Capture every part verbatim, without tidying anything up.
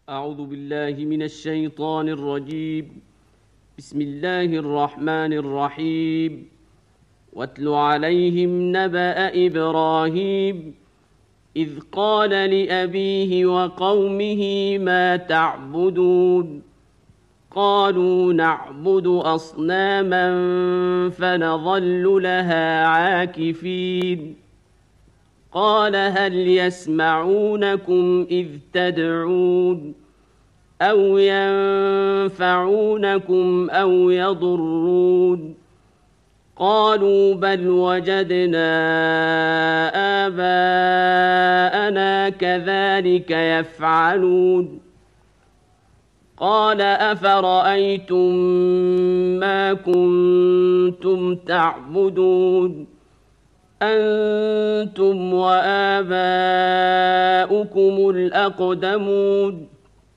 أعوذ بالله من الشيطان الرجيم. بسم الله الرحمن الرحيم. واتل عليهم نبأ إبراهيم إذ قال لأبيه وقومه ما تعبدون قالوا نعبد أصناما فنظل لها عاكفين قال هل يسمعونكم إذ تدعون أو ينفعونكم أو يضرون قالوا بل وجدنا آباءنا كذلك يفعلون قال أفرأيتم ما كنتم تعبدون أنتم وآباؤكم الأقدمون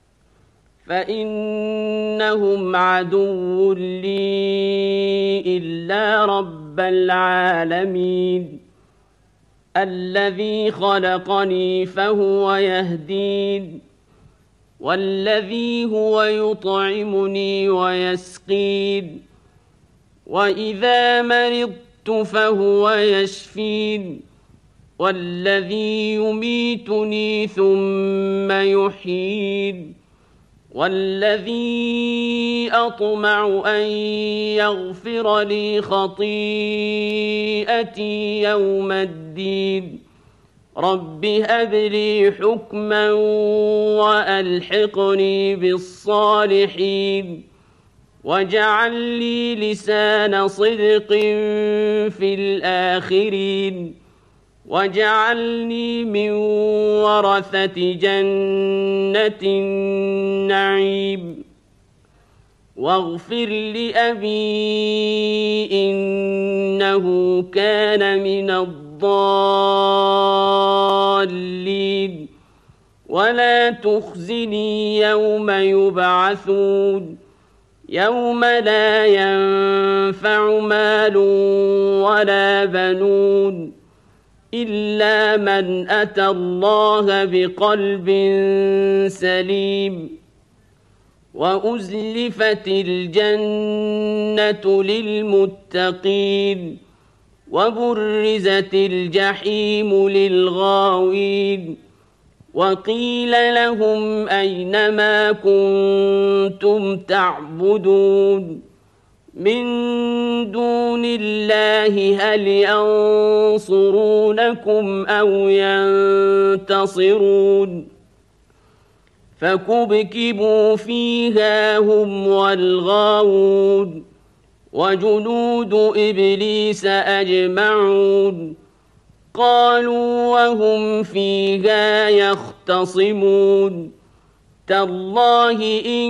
فإنهم عدو لي إلا رب العالمين الذي خلقني فهو يهدين والذي هو يطعمني ويسقين وإذا مرضت فهو يشفين والذي يميتني ثم يحيين والذي أطمع أن يغفر لي خطيئتي يوم الدين رب هب لي حكما وألحقني بالصالحين واجعل لي لسان صدق في الآخرين واجعلني من ورثة جنة النعيم واغفر لأبي إنه كان من الضالين ولا تخزني يوم يبعثون يوم لا ينفع مال ولا بنون إلا من أتى الله بقلب سليم وأزلفت الجنة للمتقين وبرزت الجحيم للغاوين وقيل لهم أين ما كنتم تعبدون من دون الله هل ينصرونكم أو ينتصرون فكبكبوا فيها هم والغاوون وجنود إبليس أجمعون قالوا وهم فيها يختصمون تالله إن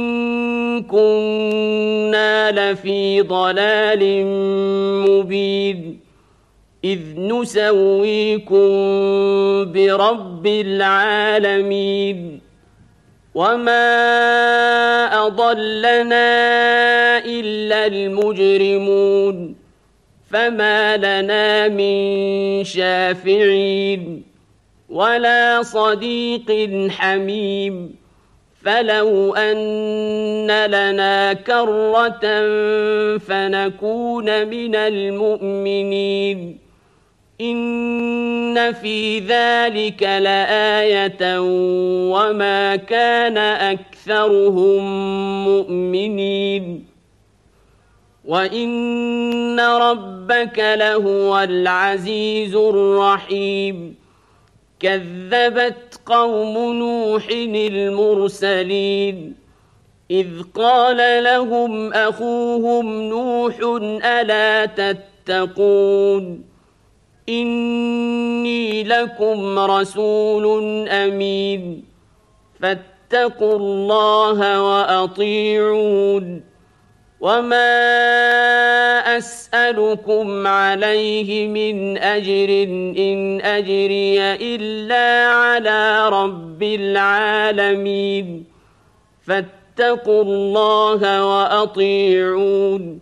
كنا لفي ضلال مبين إذ نسويكم برب العالمين وما أضلنا إلا المجرمون فما لنا من شافعين ولا صديق حميم فلو أن لنا كرة فنكون من المؤمنين إن في ذلك لآية وما كان أكثرهم مؤمنين وإن ربك لهو العزيز الرحيم كذبت قوم نوح المرسلين إذ قال لهم أخوهم نوح ألا تتقون إني لكم رسول أمين فاتقوا الله وأطيعون وما أسألكم عليه من أجر إن أجري إلا على رب العالمين فاتقوا الله وأطيعون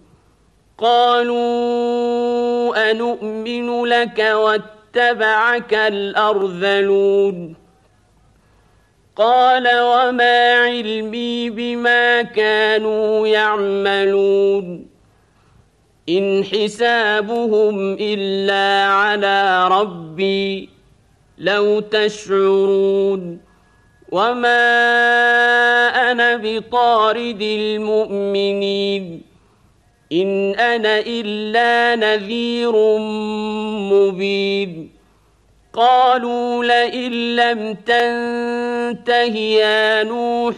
قالوا أنؤمن لك واتبعك الأرذلون قال وما علمي بما كانوا يعملون إن حسابهم إلا على ربي لو تشعرون وما أنا بطارد المؤمنين إن أنا إلا نذير مبين قالوا لئن لم تنته يا نوح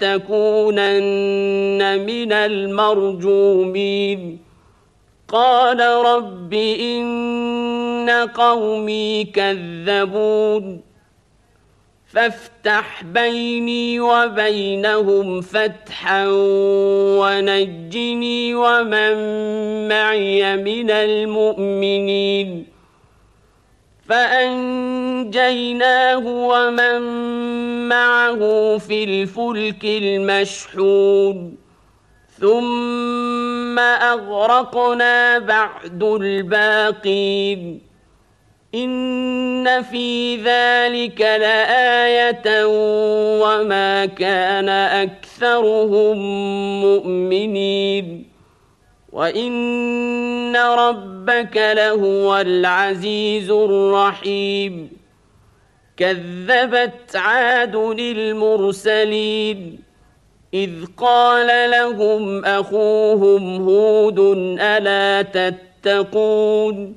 لتكونن من المرجومين قال رب إن قومي كذبون فافتح بيني وبينهم فتحا ونجني ومن معي من المؤمنين فأنجيناه ومن معه في الفلك المشحون ثم أغرقنا بعد الباقين إن في ذلك لآية وما كان أكثرهم مؤمنين وإن ربك لهو العزيز الرحيم كذبت عاد المرسلين إذ قال لهم أخوهم هود ألا تتقون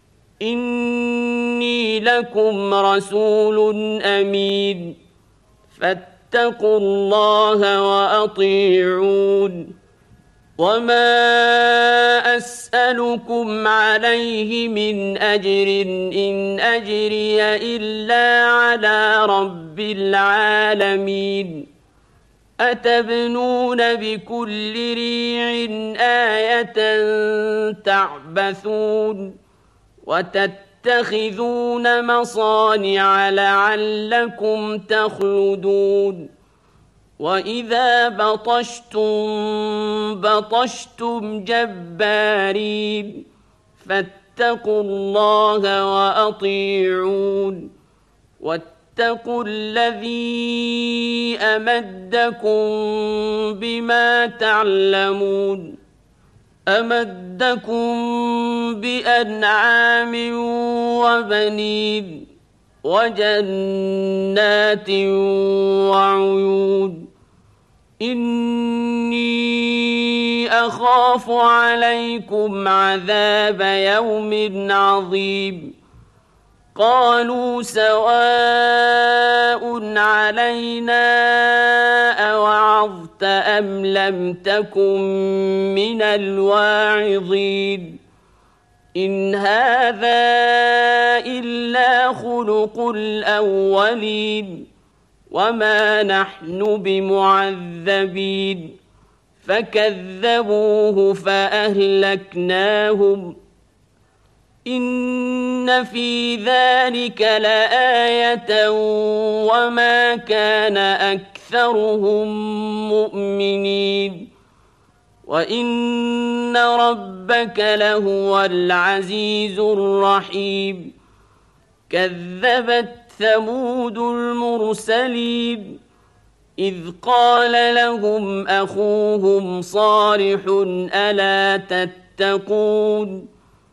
إني لكم رسول أمين فاتقوا الله وأطيعون وما أسألكم عليه من أجر إن أجري إلا على رب العالمين أتبنون بكل ريع آية تعبثون وتتخذون مصانع لعلكم تخلدون وإذا بطشتم بطشتم جبارين فاتقوا الله وأطيعون واتقوا الذي أمدكم بما تعلمون أمدكم بأنعام وبنين وجنات وعيون إني أخاف عليكم عذاب يوم عظيم قالوا سواء علينا أوعظت أم لم تكن من الواعظين إن هذا إلا خلق الأولين وما نحن بمعذبين فكذبوه فأهلكناهم إن في ذلك لآية وما كان أكثرهم مؤمنين وإن ربك لهو العزيز الرحيم كذبت ثمود المرسلين إذ قال لهم أخوهم صالح ألا تتقون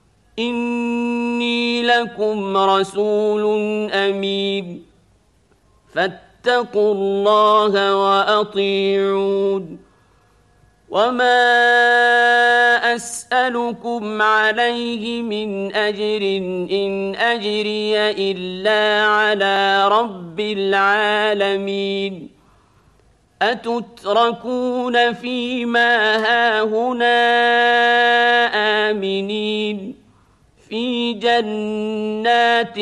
إني لكم رسول أمين فاتقوا الله وأطيعون وما أسألكم عليه من أجر إن أجري إلا على رب العالمين أتتركون فيما هاهنا آمنين في جنات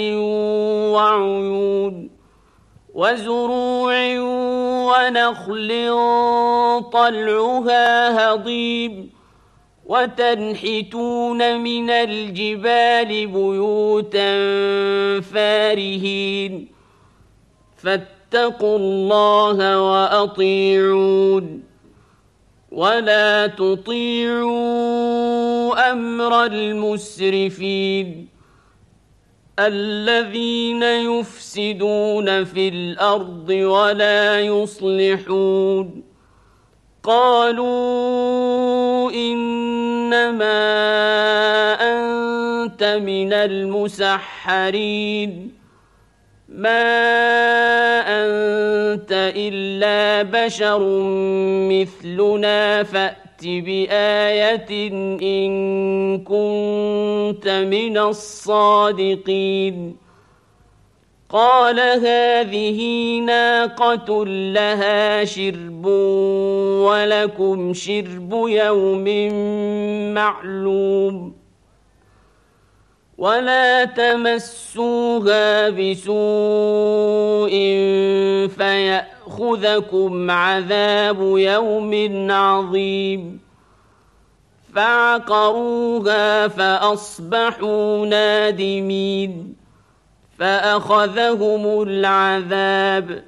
وعيون وزروع ونخل طلعها هضيم وتنحتون من الجبال بيوتا فارهين فاتقوا الله وأطيعون ولا تطيعوا أمر المسرفين الذين يفسدون في الأرض ولا يصلحون قالوا إنما أنت من المسحرين ما أنت إلا بشر مثلنا فأت بآية إن كنت من الصادقين قال هذه ناقة لها شرب ولكم شرب يوم معلوم ولا تمسوها بسوء فيأخذكم عذاب يوم عظيم فعقروها فأصبحوا نادمين فأخذهم العذاب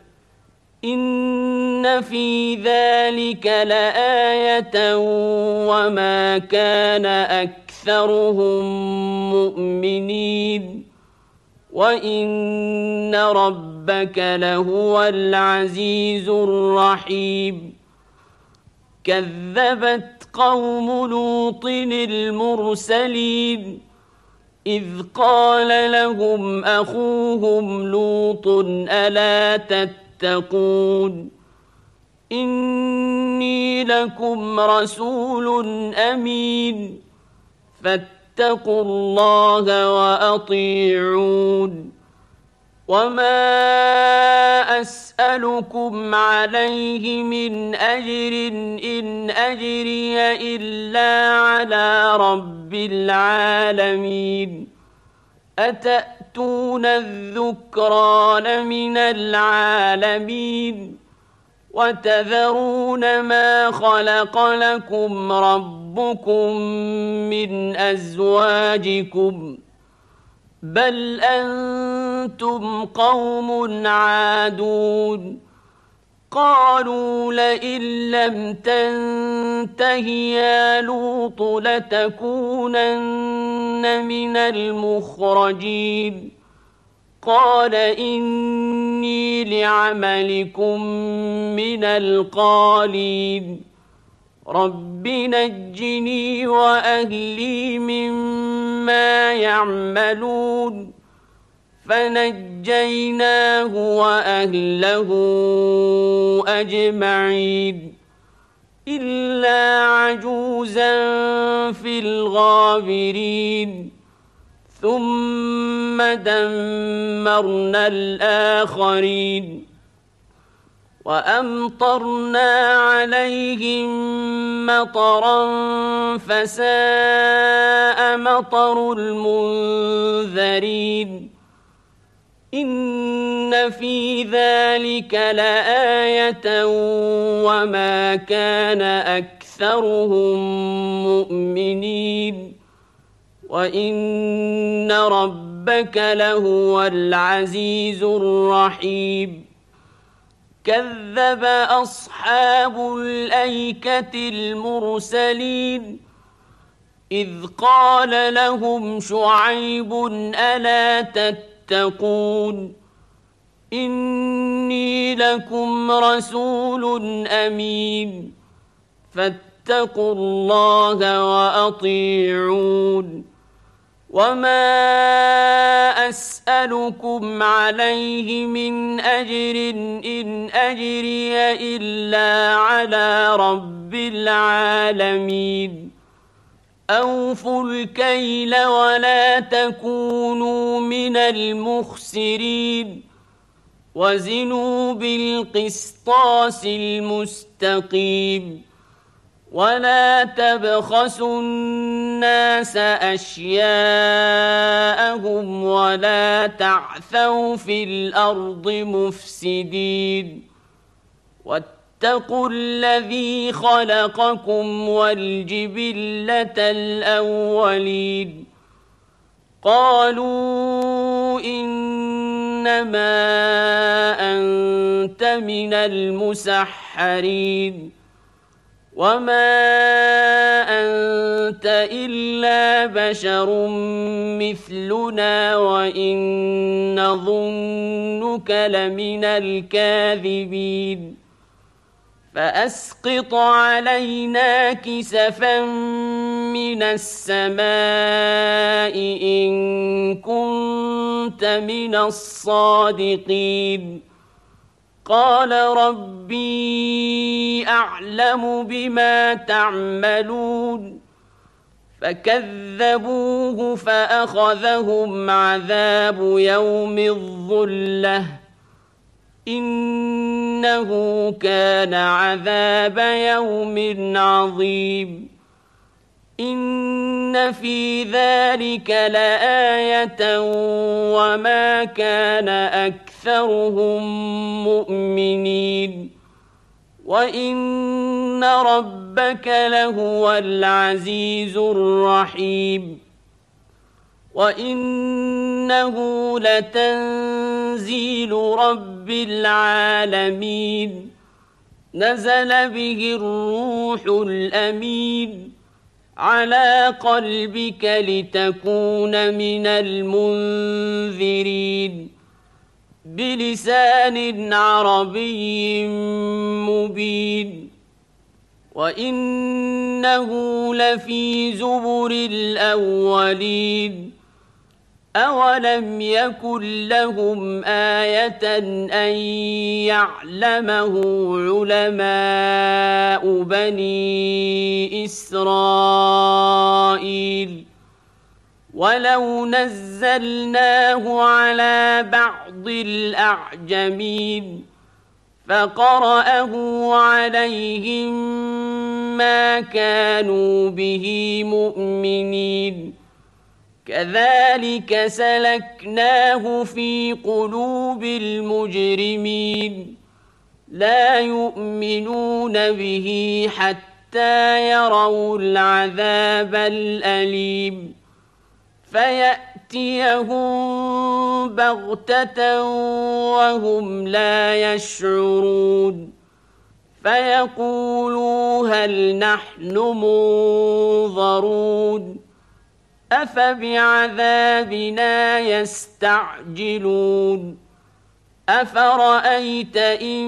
إن في ذلك لآية وما كان أكثرهم مؤمنين وإن ربك لهو العزيز الرحيم كذبت قوم لوط المرسلين إذ قال لهم أخوهم لوط ألا تتقون إني لكم رسول أمين فاتقوا الله وأطيعون وما أسألكم عليه من أجر إن أجري إلا على رب العالمين أتأتون الذكران من العالمين وتذرون ما خلق لكم ربكم من أزواجكم بل أنتم قوم عادون قالوا لئن لم تنته يا لوط لتكونن من المخرجين قال إني لعملكم من القالين رب نجني وأهلي مما يعملون فنجيناه وأهله أجمعين إلا عجوزا في الغابرين ثم دمرنا الآخرين وأمطرنا عليهم مطرا فساء مطر المنذرين إن في ذلك لآية وما كان أكثرهم مؤمنين وإن ربك لهو العزيز الرحيم كذب أصحاب الأيكة المرسلين إذ قال لهم شعيب ألا تتقون إني لكم رسول أمين فاتقوا الله وأطيعون وما أسألكم عليه من أجر إن أجري إلا على رب العالمين أوفوا الكيل ولا تكونوا من المخسرين وزنوا بالقسطاس المستقيم ولا تبخسوا الناس أشياءهم ولا تعثوا في الأرض مفسدين واتقوا الذي خلقكم والجبلة الأولين قالوا إنما أنت من المسحرين وما أنت إلا بشر مثلنا وإن نظنك لمن الكاذبين فأسقط علينا كسفا من السماء إن كنت من الصادقين قال ربي أعلم بما تعملون فكذبوه فأخذهم عذاب يوم الظلة إنه كان عذاب يوم عظيم إن في ذلك لآية وما كان أكثرهم مؤمنين وإن ربك لهو العزيز الرحيم وإنه لتنزيل رب العالمين نزل به الروح الأمين على قلبك لتكون من المنذرين بلسان عربي مبين وإنه لفي زبر الأولين أولم يكن لهم آية أن يعلمه علماء بني إسرائيل ولو نزلناه على بعض الأعجمين فقرأه عليهم ما كانوا به مؤمنين كذلك سلكناه في قلوب المجرمين لا يؤمنون به حتى يروا العذاب الأليم فيأتيهم بغتة وهم لا يشعرون فيقولوا هل نحن منظرون أفبعذابنا يستعجلون أفرأيت إن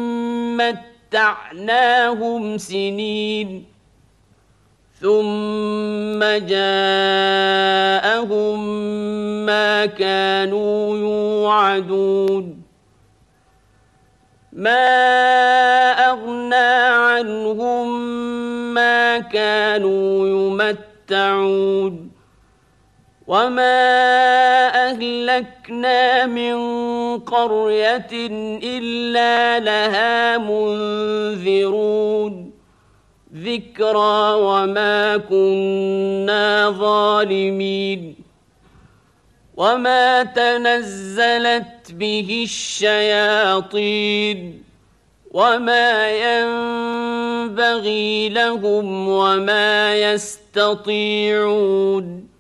متعناهم سنين ثم جاءهم ما كانوا يوعدون ما أغنى عنهم ما كانوا يمتعون وما أهلكنا من قرية إلا لها منذرون ذكرى وما كنا ظالمين وما تنزلت به الشياطين وما ينبغي لهم وما يستطيعون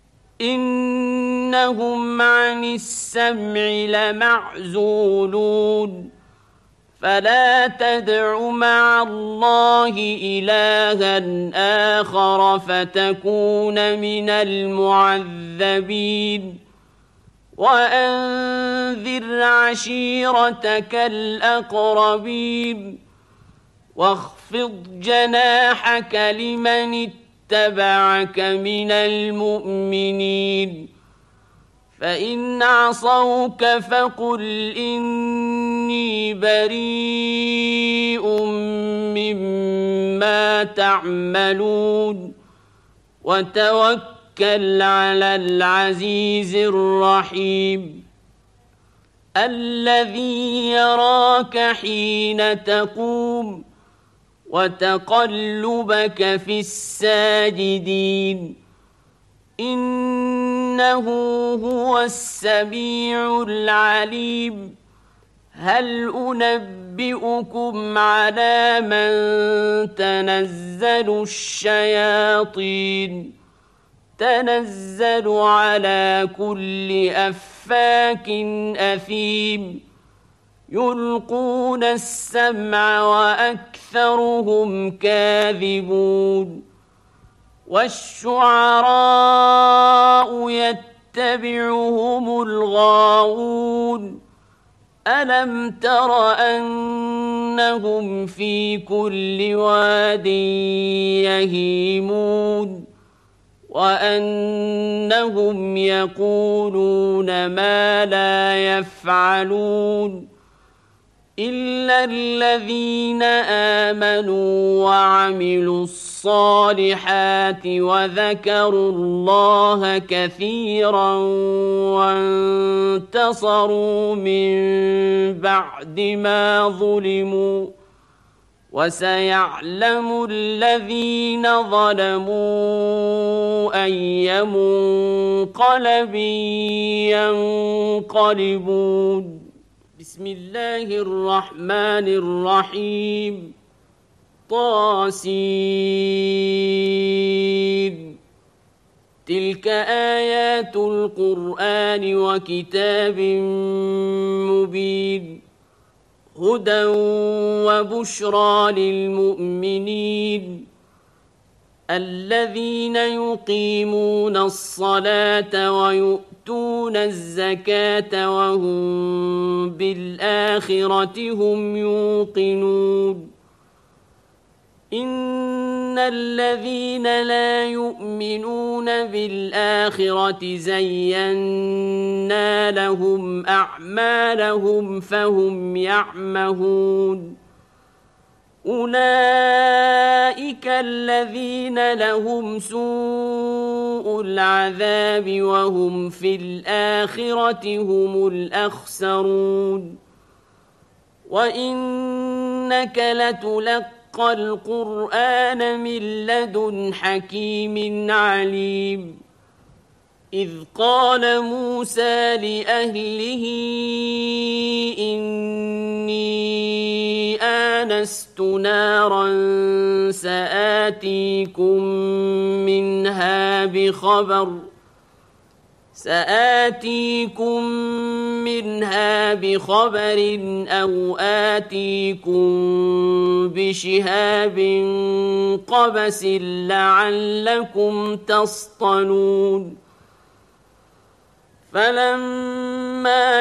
إنهم عن السمع لمعزولون فلا تدع مع الله إلها آخر فتكون من المعذبين وأنذر عشيرتك الأقربين واخفض جناحك لمن اتبعك من المؤمنين فإن عصوك فقل إني بريء مما تعملون وتوكل على العزيز الرحيم الذي يراك حين تقوم وتقلبك في الساجدين إنه هو السميع العليم هل أنبئكم على من تنزل الشياطين تنزل على كل أفاك أثيم يلقون السمع وأكثرهم كاذبون والشعراء يتبعهم الغاوون ألم تر أنهم في كل واد يهيمون وأنهم يقولون ما لا يفعلون إلا الذين آمنوا وعملوا الصالحات وذكروا الله كثيرا وانتصروا من بعد ما ظلموا وسيعلم الذين ظلموا أي منقلب ينقلبون. بسم الله الرحمن الرحيم. طاسين. تلك آيات القرآن وكتاب مبين هدى وبشرى للمؤمنين الذين يقيمون الصلاة ويؤتون الزكاة وهم بالآخرة هم يوقنون إن الذين لا يؤمنون بالآخرة زينا لهم أعمالهم فهم يعمهون أولئك الذين لهم سوء العذاب وهم في الآخرة هم الأخسرون وإنك لتلقى القرآن من لدن حكيم عليم إذ قال موسى لأهله إني آنست نارا سآتيكم منها بخبر سآتيكم منها بخبر أو آتيكم بشهاب قبس لعلكم تصطلون فلما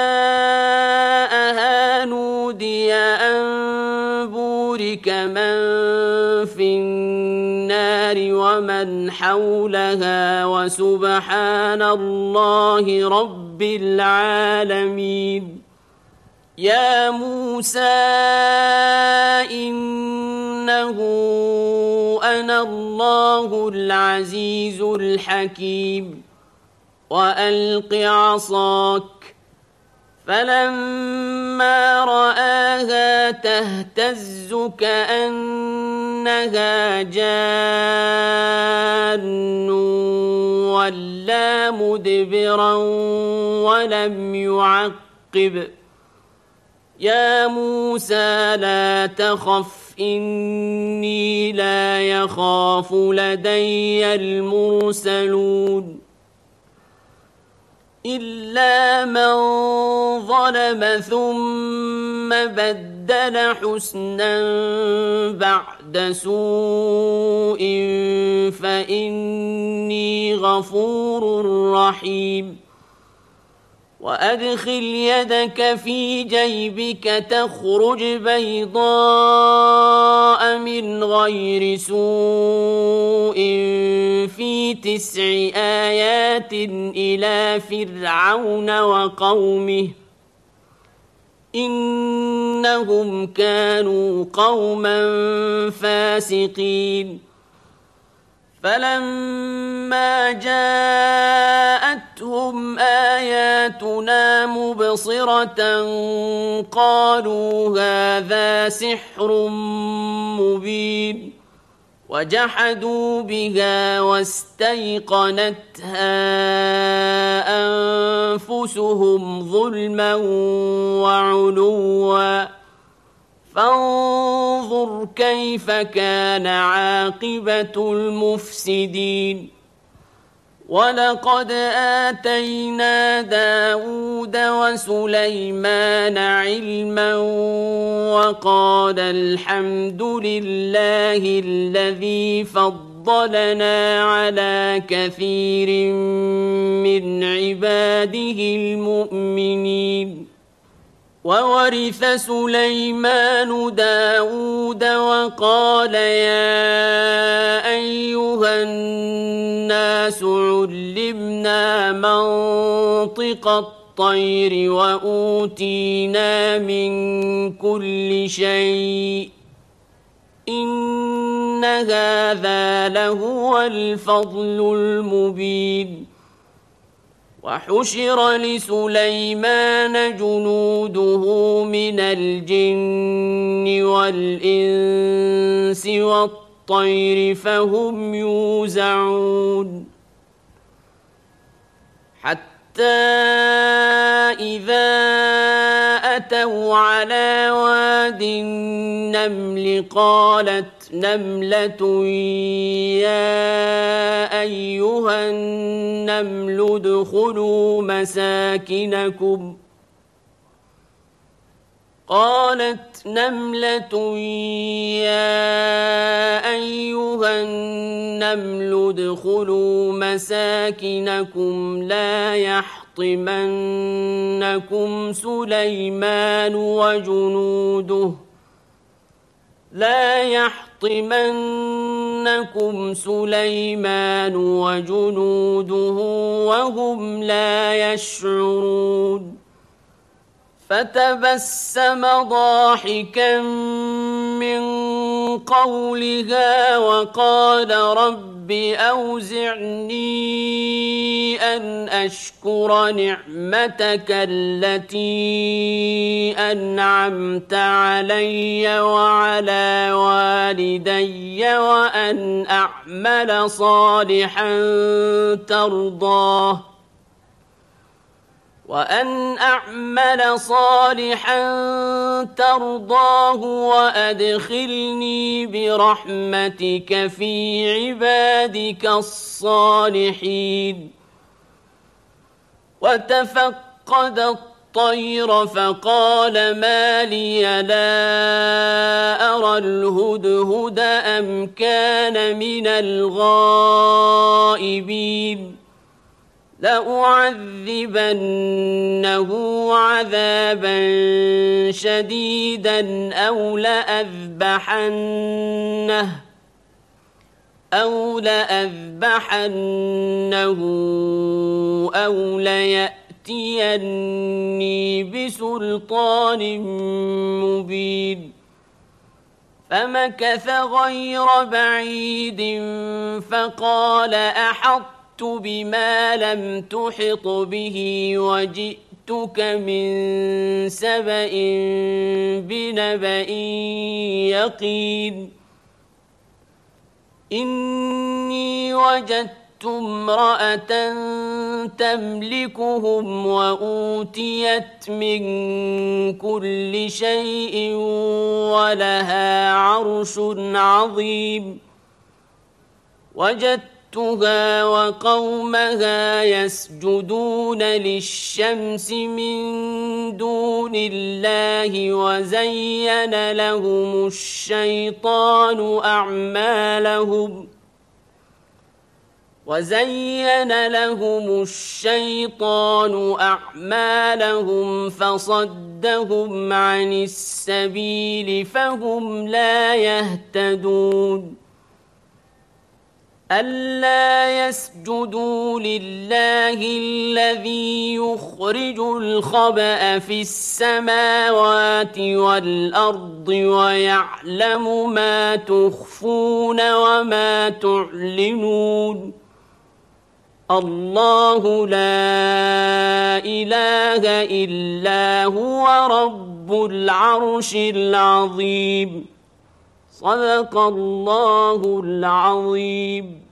جاءها نودي أن بورك من في النار ومن حولها وسبحان الله رب العالمين يا موسى إنه أنا الله العزيز الحكيم وألق عصاك فلما رآها تهتز كأنها جان ولا مدبرا ولم يعقب يا موسى لا تخف إني لا يخاف لدي المرسلون إلا من ظلم ثم بدل حسنا بعد سوء فإني غفور رحيم وأدخل يدك في جيبك تخرج بيضاء من غير سوء في تسع آيات إلى فرعون وقومه إنهم كانوا قوما فاسقين فلما جاءتهم آياتنا مبصرة قالوا هذا سحر مبين وجحدوا بها واستيقنتها أنفسهم ظلما وعلوا فانظر كيف كان عاقبة المفسدين ولقد آتينا داود وسليمان علما وقال الحمد لله الذي فضلنا على كثير من عباده المؤمنين. وورث سليمان داود وقال يا أيها الناس علمنا منطق الطير وأوتينا من كل شيء إن هذا لهو الفضل المبين. وحشر لسليمان جنوده من الجن والإنس والطير فهم يوزعون. حتى إذا أتوا على واد النمل قالت نملة يا أيها النمل ادخلوا مساكنكم قالت نملة يا أيها النمل ادخلوا مساكنكم لا يحطمنكم سليمان وجنوده لا يحطمنكم سليمان وجنوده وهم لا يشعرون. فتبسم ضاحكا من قولها وقال رب أوزعني أن أشكر نعمتك التي أنعمت علي وعلى والدي وأن أعمل صالحا ترضاه وأن أعمل صالحا ترضاه وأدخلني برحمتك في عبادك الصالحين. وتفقد الطير فقال ما لي لا أرى الهدهد أم كان من الغائبين لأعذبنه عذابا شديدا أو لأذبحنه أو لأذبحنه أو ليأتيني بسلطان مبين. فمكث غير بعيد فقال أحط بما لم تحط به وجئتك من سبأ بنبأ يقين. إني وجدت امرأة تملكهم وأوتيت من كل شيء ولها عرش عظيم. وجدت وقومها يسجدون للشمس من دون الله وزين لهم الشيطان أعمالهم وزين لهم الشيطان أعمالهم فصدهم عن السبيل فهم لا يهتدون. ألا يسجدوا لله الذي يخرج الخبأ في السماوات والأرض ويعلم ما تخفون وما تعلنون. الله لا إله إلا هو رب العرش العظيم. صدق الله العظيم.